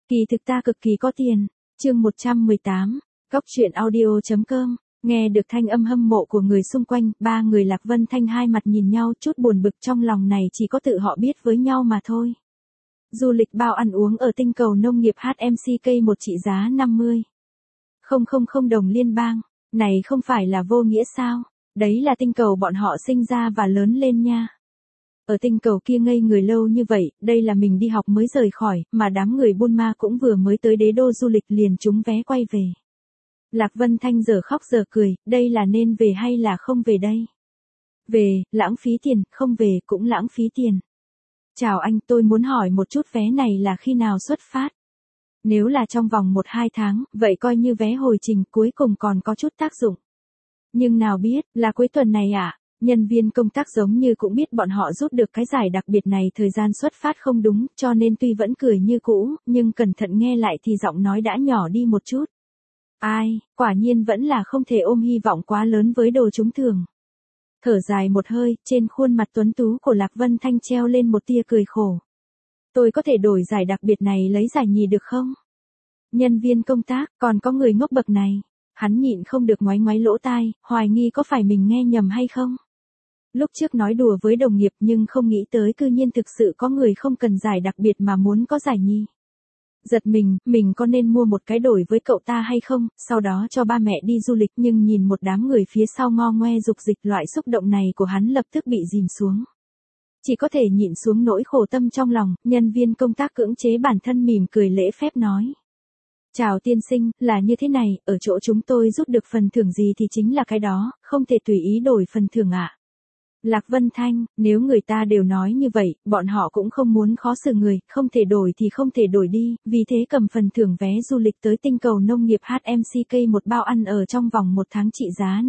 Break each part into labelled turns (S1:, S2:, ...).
S1: Kỳ thực ta cực kỳ có tiền. Chương 118, Cóc truyện audio.com. Nghe được thanh âm hâm mộ của người xung quanh, ba người Lạc Vân Thanh hai mặt nhìn nhau, chút buồn bực trong lòng này chỉ có tự họ biết với nhau mà thôi. Du lịch bao ăn uống ở tinh cầu nông nghiệp HMCK một trị giá 50.000 đồng liên bang. Này không phải là vô nghĩa sao? Đấy là tinh cầu bọn họ sinh ra và lớn lên nha. Ở tinh cầu kia ngây người lâu như vậy, đây là mình đi học mới rời khỏi, mà đám người buôn ma cũng vừa mới tới đế đô du lịch liền trúng vé quay về. Lạc Vân Thanh giờ khóc giờ cười, đây là nên về hay là không về đây? Về, lãng phí tiền, không về cũng lãng phí tiền. Chào anh, tôi muốn hỏi một chút vé này là khi nào xuất phát? Nếu là trong vòng 1-2 tháng, vậy coi như vé hồi trình cuối cùng còn có chút tác dụng. Nhưng nào biết, là cuối tuần này à? Nhân viên công tác giống như cũng biết bọn họ rút được cái giải đặc biệt này thời gian xuất phát không đúng, cho nên tuy vẫn cười như cũ, nhưng cẩn thận nghe lại thì giọng nói đã nhỏ đi một chút. Ai, quả nhiên vẫn là không thể ôm hy vọng quá lớn với đồ trúng thưởng. Thở dài một hơi, trên khuôn mặt tuấn tú của Lạc Vân Thanh treo lên một tia cười khổ. Tôi có thể đổi giải đặc biệt này lấy giải nhì được không? Nhân viên công tác, còn có người ngốc bậc này. Hắn nhịn không được ngoáy ngoáy lỗ tai, hoài nghi có phải mình nghe nhầm hay không? Lúc trước nói đùa với đồng nghiệp nhưng không nghĩ tới cư nhiên thực sự có người không cần giải đặc biệt mà muốn có giải nhì. Giật mình có nên mua một cái đổi với cậu ta hay không, sau đó cho ba mẹ đi du lịch, nhưng nhìn một đám người phía sau ngo ngoe dục dịch, loại xúc động này của hắn lập tức bị dìm xuống. Chỉ có thể nhịn xuống nỗi khổ tâm trong lòng, nhân viên công tác cưỡng chế bản thân mỉm cười lễ phép nói. Chào tiên sinh, là như thế này, ở chỗ chúng tôi rút được phần thưởng gì thì chính là cái đó, không thể tùy ý đổi phần thưởng ạ. Lạc Vân Thanh, nếu người ta đều nói như vậy, bọn họ cũng không muốn khó xử người, không thể đổi thì không thể đổi đi, vì thế cầm phần thưởng vé du lịch tới tinh cầu nông nghiệp HMCK một bao ăn ở trong vòng 1 tháng trị giá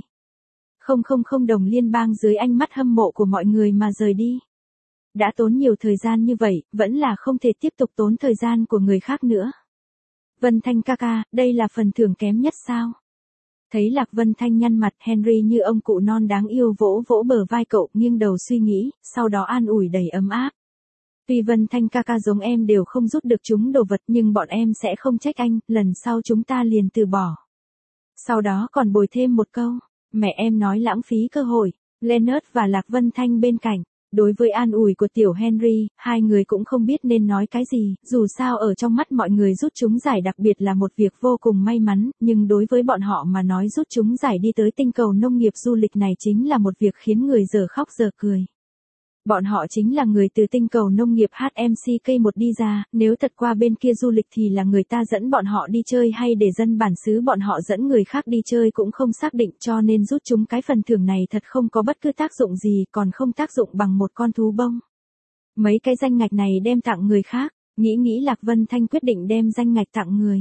S1: 50.000 đồng liên bang dưới ánh mắt hâm mộ của mọi người mà rời đi. Đã tốn nhiều thời gian như vậy, vẫn là không thể tiếp tục tốn thời gian của người khác nữa. Vân Thanh ca ca, đây là phần thưởng kém nhất sao? Thấy Lạc Vân Thanh nhăn mặt, Henry như ông cụ non đáng yêu vỗ vỗ bờ vai cậu, nghiêng đầu suy nghĩ, sau đó an ủi đầy ấm áp. Tuy Vân Thanh ca ca giống em đều không rút được chúng đồ vật, nhưng bọn em sẽ không trách anh, lần sau chúng ta liền từ bỏ. Sau đó còn bồi thêm một câu, mẹ em nói lãng phí cơ hội. Leonard và Lạc Vân Thanh bên cạnh. Đối với an ủi của tiểu Henry, hai người cũng không biết nên nói cái gì, dù sao ở trong mắt mọi người rút trúng giải đặc biệt là một việc vô cùng may mắn, nhưng đối với bọn họ mà nói rút trúng giải đi tới tinh cầu nông nghiệp du lịch này chính là một việc khiến người giờ khóc giờ cười. Bọn họ chính là người từ tinh cầu nông nghiệp HMCK một đi ra, nếu thật qua bên kia du lịch thì là người ta dẫn bọn họ đi chơi hay để dân bản xứ bọn họ dẫn người khác đi chơi cũng không xác định, cho nên rút chúng cái phần thưởng này thật không có bất cứ tác dụng gì, còn không tác dụng bằng một con thú bông. Mấy cái danh ngạch này đem tặng người khác, nghĩ Lạc Vân Thanh quyết định đem danh ngạch tặng người.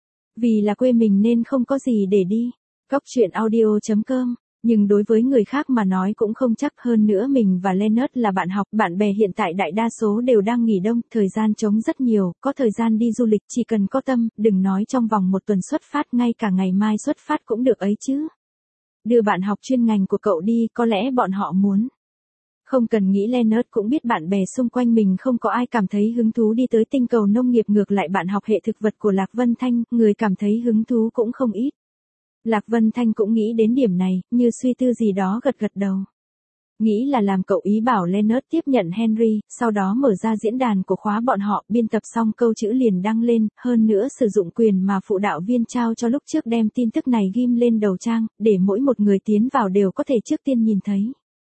S1: Vì là quê mình nên không có gì để đi. Cóc truyện audio.com. Nhưng đối với người khác mà nói cũng không chắc, hơn nữa mình và Leonard là bạn học, bạn bè hiện tại đại đa số đều đang nghỉ đông, thời gian trống rất nhiều, có thời gian đi du lịch chỉ cần có tâm, đừng nói trong vòng 1 tuần xuất phát, ngay cả ngày mai xuất phát cũng được ấy chứ. Đưa bạn học chuyên ngành của cậu đi, có lẽ bọn họ muốn. Không cần nghĩ, Leonard cũng biết bạn bè xung quanh mình không có ai cảm thấy hứng thú đi tới tinh cầu nông nghiệp, ngược lại bạn học hệ thực vật của Lạc Vân Thanh, người cảm thấy hứng thú cũng không ít. Lạc Vân Thanh cũng nghĩ đến điểm này, như suy tư gì đó gật đầu. Nghĩ là làm cậu ý bảo Leonard tiếp nhận Henry, sau đó mở ra diễn đàn của khóa bọn họ, biên tập xong câu chữ liền đăng lên, hơn nữa sử dụng quyền mà phụ đạo viên trao cho lúc trước đem tin tức này ghim lên đầu trang, để mỗi một người tiến vào đều có thể trước tiên nhìn thấy.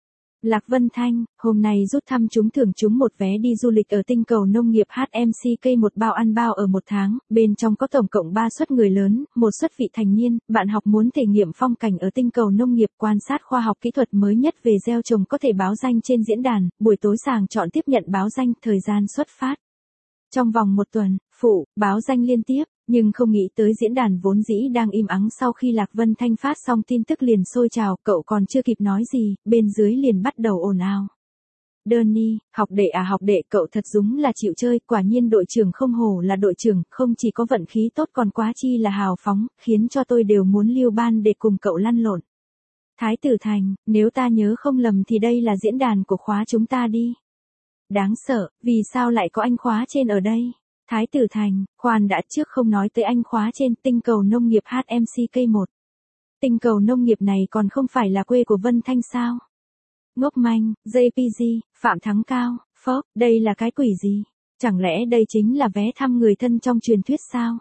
S1: Lạc Vân Thanh, hôm nay rút thăm trúng thưởng trúng một vé đi du lịch ở tinh cầu nông nghiệp HMCK một bao ăn bao ở 1 tháng, bên trong có tổng cộng 3 suất người lớn, 1 suất vị thành niên, bạn học muốn thể nghiệm phong cảnh ở tinh cầu nông nghiệp, quan sát khoa học kỹ thuật mới nhất về gieo trồng, có thể báo danh trên diễn đàn, buổi tối sàng chọn tiếp nhận báo danh, thời gian xuất phát. Trong vòng 1 tuần, báo danh liên tiếp. Nhưng không nghĩ tới diễn đàn vốn dĩ đang im ắng sau khi Lạc Vân Thanh phát xong tin tức liền sôi trào, cậu còn chưa kịp nói gì, bên dưới liền bắt đầu ồn ào. Danny, học đệ, cậu thật đúng là chịu chơi, quả nhiên đội trưởng không hổ là đội trưởng, không chỉ có vận khí tốt còn quá chi là hào phóng, khiến cho tôi đều muốn lưu ban để cùng cậu lăn lộn. Thái tử Thành, nếu ta nhớ không lầm thì đây là diễn đàn của khóa chúng ta đi. Đáng sợ, vì sao lại có anh khóa trên ở đây? Thái Tử Thành, khoan đã, trước không nói tới anh khóa trên tinh cầu nông nghiệp HMCK1. Tinh cầu nông nghiệp này còn không phải là quê của Vân Thanh sao? Ngốc manh, JPG, Phạm Thắng Cao, phốc, đây là cái quỷ gì? Chẳng lẽ đây chính là vé thăm người thân trong truyền thuyết sao?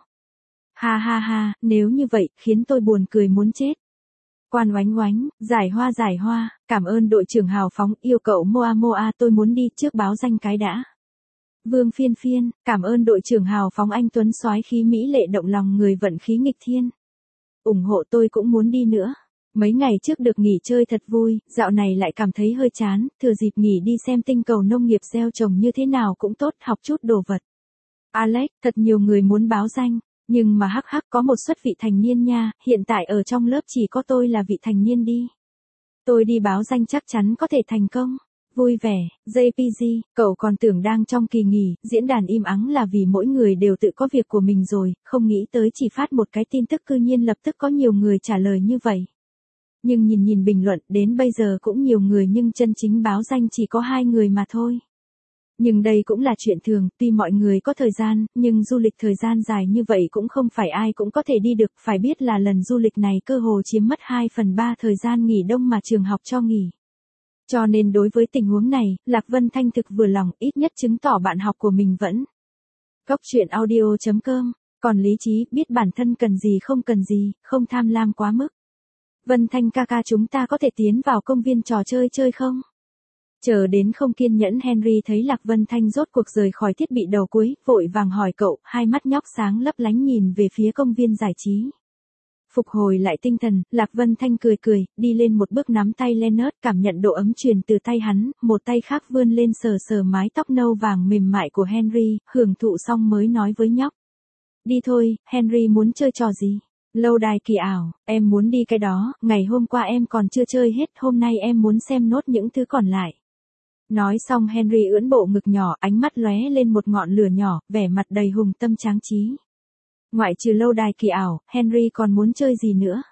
S1: Ha ha ha, nếu như vậy, khiến tôi buồn cười muốn chết. Quan Oánh Oánh, giải hoa, cảm ơn đội trưởng hào phóng, yêu cậu Moa Moa, tôi muốn đi trước báo danh cái đã. Vương Phiên Phiên, cảm ơn đội trưởng hào phóng, anh tuấn soái khí mỹ lệ động lòng người, vận khí nghịch thiên. Ủng hộ, tôi cũng muốn đi nữa. Mấy ngày trước được nghỉ chơi thật vui, dạo này lại cảm thấy hơi chán, thừa dịp nghỉ đi xem tinh cầu nông nghiệp gieo trồng như thế nào cũng tốt, học chút đồ vật. Alex, thật nhiều người muốn báo danh, nhưng mà hắc hắc có một suất vị thành niên nha, hiện tại ở trong lớp chỉ có tôi là vị thành niên đi. Tôi đi báo danh chắc chắn có thể thành công. Vui vẻ, JPG, cậu còn tưởng đang trong kỳ nghỉ, diễn đàn im ắng là vì mỗi người đều tự có việc của mình rồi, không nghĩ tới chỉ phát một cái tin tức cư nhiên lập tức có nhiều người trả lời như vậy. Nhưng nhìn bình luận, đến bây giờ cũng nhiều người nhưng chân chính báo danh chỉ có 2 người mà thôi. Nhưng đây cũng là chuyện thường, tuy mọi người có thời gian, nhưng du lịch thời gian dài như vậy cũng không phải ai cũng có thể đi được, phải biết là lần du lịch này cơ hồ chiếm mất 2/3 thời gian nghỉ đông mà trường học cho nghỉ. Cho nên đối với tình huống này, Lạc Vân Thanh thực vừa lòng, ít nhất chứng tỏ bạn học của mình vẫn. Cốc truyện audio.com, còn lý trí, biết bản thân cần gì, không tham lam quá mức. Vân Thanh ca ca, chúng ta có thể tiến vào công viên trò chơi không? Chờ đến không kiên nhẫn Henry thấy Lạc Vân Thanh rốt cuộc rời khỏi thiết bị đầu cuối, vội vàng hỏi cậu, hai mắt nhóc sáng lấp lánh nhìn về phía công viên giải trí. Phục hồi lại tinh thần, Lạc Vân Thanh cười, đi lên một bước nắm tay Leonard, cảm nhận độ ấm truyền từ tay hắn, một tay khác vươn lên sờ mái tóc nâu vàng mềm mại của Henry, hưởng thụ xong mới nói với nhóc. Đi thôi, Henry muốn chơi trò gì? Lâu đài kỳ ảo, em muốn đi cái đó, ngày hôm qua em còn chưa chơi hết, hôm nay em muốn xem nốt những thứ còn lại. Nói xong Henry ưỡn bộ ngực nhỏ, ánh mắt lóe lên một ngọn lửa nhỏ, vẻ mặt đầy hùng tâm tráng trí. Ngoại trừ lâu đài kỳ ảo, Henry còn muốn chơi gì nữa?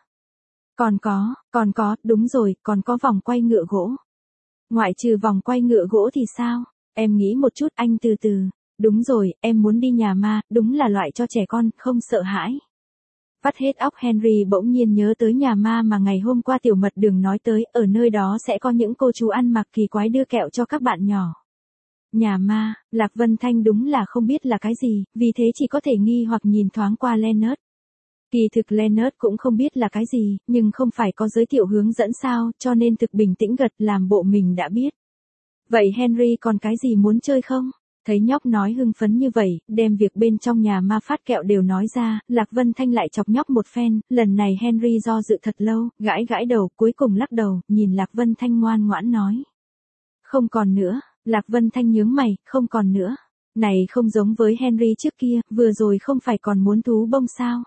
S1: Còn có, đúng rồi, còn có vòng quay ngựa gỗ. Ngoại trừ vòng quay ngựa gỗ thì sao? Em nghĩ một chút, anh từ từ. Đúng rồi, em muốn đi nhà ma, đúng là loại cho trẻ con, không sợ hãi. Vắt hết óc Henry bỗng nhiên nhớ tới nhà ma mà ngày hôm qua Tiểu Mật Đường nói tới, ở nơi đó sẽ có những cô chú ăn mặc kỳ quái đưa kẹo cho các bạn nhỏ. Nhà ma, Lạc Vân Thanh đúng là không biết là cái gì, vì thế chỉ có thể nghi hoặc nhìn thoáng qua Leonard. Kỳ thực Leonard cũng không biết là cái gì, nhưng không phải có giới thiệu hướng dẫn sao, cho nên thực bình tĩnh gật làm bộ mình đã biết. Vậy Henry còn cái gì muốn chơi không? Thấy nhóc nói hưng phấn như vậy, đem việc bên trong nhà ma phát kẹo đều nói ra, Lạc Vân Thanh lại chọc nhóc một phen, lần này Henry do dự thật lâu, gãi đầu, cuối cùng lắc đầu, nhìn Lạc Vân Thanh ngoan ngoãn nói. Không còn nữa, Lạc Vân Thanh nhướng mày, không còn nữa. Này không giống với Henry trước kia, vừa rồi không phải còn muốn thú bông sao?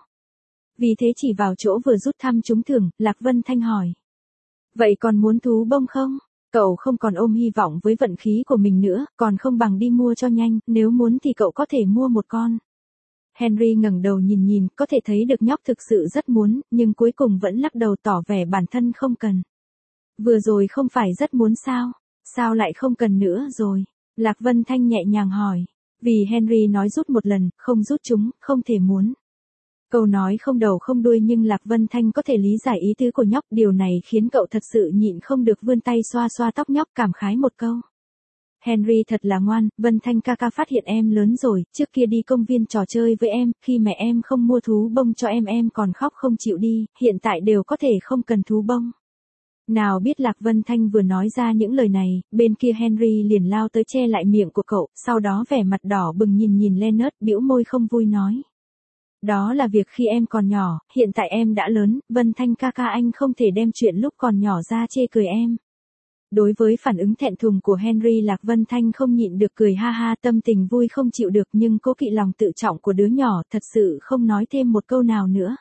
S1: Vì thế chỉ vào chỗ vừa rút thăm trúng thưởng, Lạc Vân Thanh hỏi. Vậy còn muốn thú bông không? Cậu không còn ôm hy vọng với vận khí của mình nữa, còn không bằng đi mua cho nhanh, nếu muốn thì cậu có thể mua một con. Henry ngẩng đầu nhìn, có thể thấy được nhóc thực sự rất muốn, nhưng cuối cùng vẫn lắc đầu tỏ vẻ bản thân không cần. Vừa rồi không phải rất muốn sao? Sao lại không cần nữa rồi? Lạc Vân Thanh nhẹ nhàng hỏi. Vì Henry nói rút một lần, không rút chúng, không thể muốn. Câu nói không đầu không đuôi nhưng Lạc Vân Thanh có thể lý giải ý tứ của nhóc, điều này khiến cậu thật sự nhịn không được vươn tay xoa tóc nhóc cảm khái một câu. Henry thật là ngoan, Vân Thanh ca ca phát hiện em lớn rồi, trước kia đi công viên trò chơi với em, khi mẹ em không mua thú bông cho em còn khóc không chịu đi, hiện tại đều có thể không cần thú bông. Nào biết Lạc Vân Thanh vừa nói ra những lời này, bên kia Henry liền lao tới che lại miệng của cậu, sau đó vẻ mặt đỏ bừng nhìn Leonard, bĩu môi không vui nói. Đó là việc khi em còn nhỏ, hiện tại em đã lớn, Vân Thanh ca ca anh không thể đem chuyện lúc còn nhỏ ra chê cười em. Đối với phản ứng thẹn thùng của Henry, Lạc Vân Thanh không nhịn được cười ha ha, tâm tình vui không chịu được nhưng cố kỵ lòng tự trọng của đứa nhỏ, thật sự không nói thêm một câu nào nữa.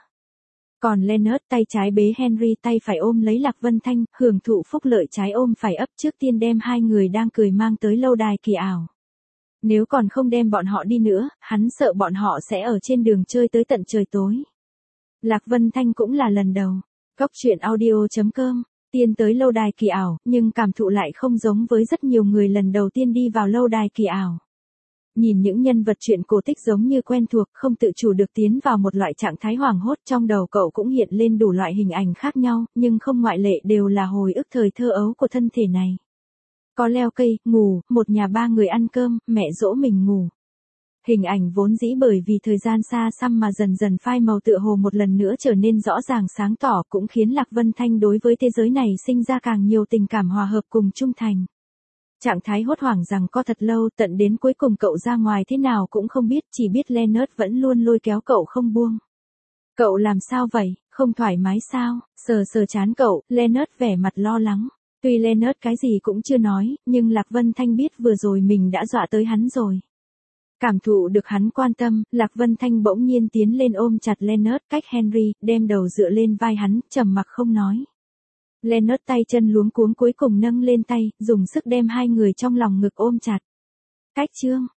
S1: Còn Leonard tay trái bế Henry, tay phải ôm lấy Lạc Vân Thanh, hưởng thụ phúc lợi trái ôm phải ấp, trước tiên đem hai người đang cười mang tới lâu đài kỳ ảo. Nếu còn không đem bọn họ đi nữa, hắn sợ bọn họ sẽ ở trên đường chơi tới tận trời tối. Lạc Vân Thanh cũng là lần đầu. Cốc truyện audio.com, tiên tới lâu đài kỳ ảo, nhưng cảm thụ lại không giống với rất nhiều người lần đầu tiên đi vào lâu đài kỳ ảo. Nhìn những nhân vật truyện cổ tích giống như quen thuộc, không tự chủ được tiến vào một loại trạng thái hoảng hốt, trong đầu cậu cũng hiện lên đủ loại hình ảnh khác nhau, nhưng không ngoại lệ đều là hồi ức thời thơ ấu của thân thể này. Có leo cây, ngủ, một nhà ba người ăn cơm, mẹ dỗ mình ngủ. Hình ảnh vốn dĩ bởi vì thời gian xa xăm mà dần dần phai màu tựa hồ một lần nữa trở nên rõ ràng sáng tỏ, cũng khiến Lạc Vân Thanh đối với thế giới này sinh ra càng nhiều tình cảm hòa hợp cùng trung thành. Trạng thái hốt hoảng rằng có thật lâu, tận đến cuối cùng cậu ra ngoài thế nào cũng không biết, chỉ biết Leonard vẫn luôn lôi kéo cậu không buông. Cậu làm sao vậy, không thoải mái sao? Sờ sờ trán cậu, Leonard vẻ mặt lo lắng. Tuy Leonard cái gì cũng chưa nói, nhưng Lạc Vân Thanh biết vừa rồi mình đã dọa tới hắn rồi. Cảm thụ được hắn quan tâm, Lạc Vân Thanh bỗng nhiên tiến lên ôm chặt Leonard cách Henry, đem đầu dựa lên vai hắn, trầm mặc không nói. Leonard tay chân luống cuống cuối cùng nâng lên tay, dùng sức đem hai người trong lòng ngực ôm chặt. Cách chương